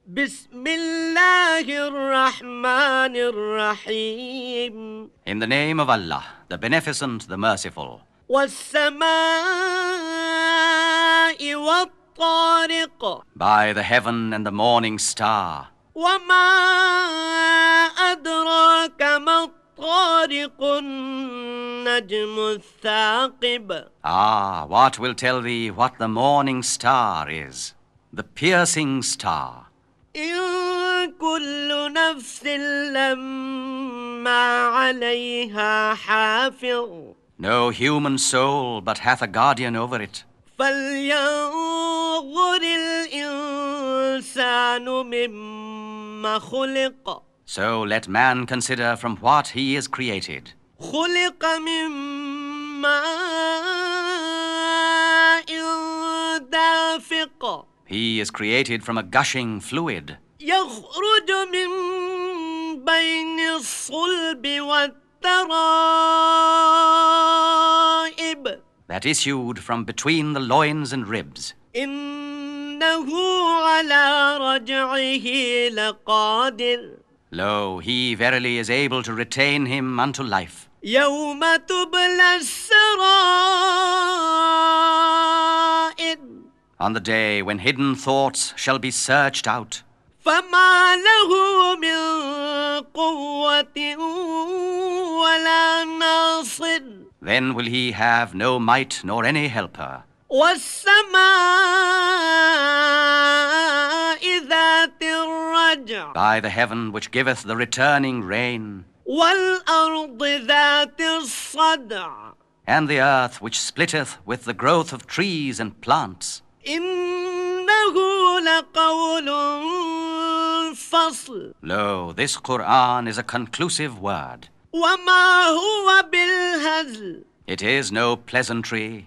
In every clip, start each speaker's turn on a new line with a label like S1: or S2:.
S1: بسم الله الرحمن الرحيم.
S2: In the name of Allah, the Beneficent, the Merciful.
S1: والسماء والطارق.
S2: By the heaven and the morning star.
S1: وما أدراك ما الطارق النجم الثاقب.
S2: Ah, what will tell thee what the morning star is? The piercing star.
S1: إن كل نفس لما عليها حافظ.
S2: No human soul but hath a guardian over it.
S1: فلينظر الإنسان مما خلق.
S2: So let man consider from what he is created.
S1: خلق من ماء دافق.
S2: He is created from a gushing fluid.
S1: يخرج من بين الصلب والترائب.
S2: That issued from between the loins and ribs.
S1: إنه على رجعه لقادر.
S2: Lo, he verily is able to retain him unto life.
S1: يوم تبلى السرائر.
S2: On the day when hidden thoughts shall be searched out.
S1: فما له من قوة ولا ناصر.
S2: Then will he have no might nor any helper.
S1: والسماء ذات الرجع.
S2: By the heaven which giveth the returning rain.
S1: والأرض ذات الصدع.
S2: And the earth which splitteth with the growth of trees and plants.
S1: إنه لقول فصل.
S2: Lo, this Qur'an is a conclusive word.
S1: وما هو بالهزل.
S2: It is no pleasantry.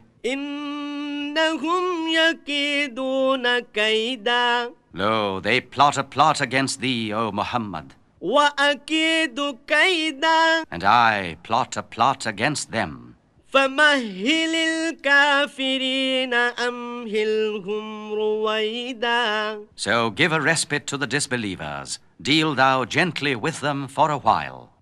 S1: إنهم يكيدون كيدا.
S2: Lo, they plot a plot against thee, O Muhammad.
S1: وأكيد كيدا.
S2: And I plot a plot against them.
S1: فمهل الكافرين أمهلهم رويدا.
S2: So give a respite to the disbelievers. Deal thou gently with them for a while.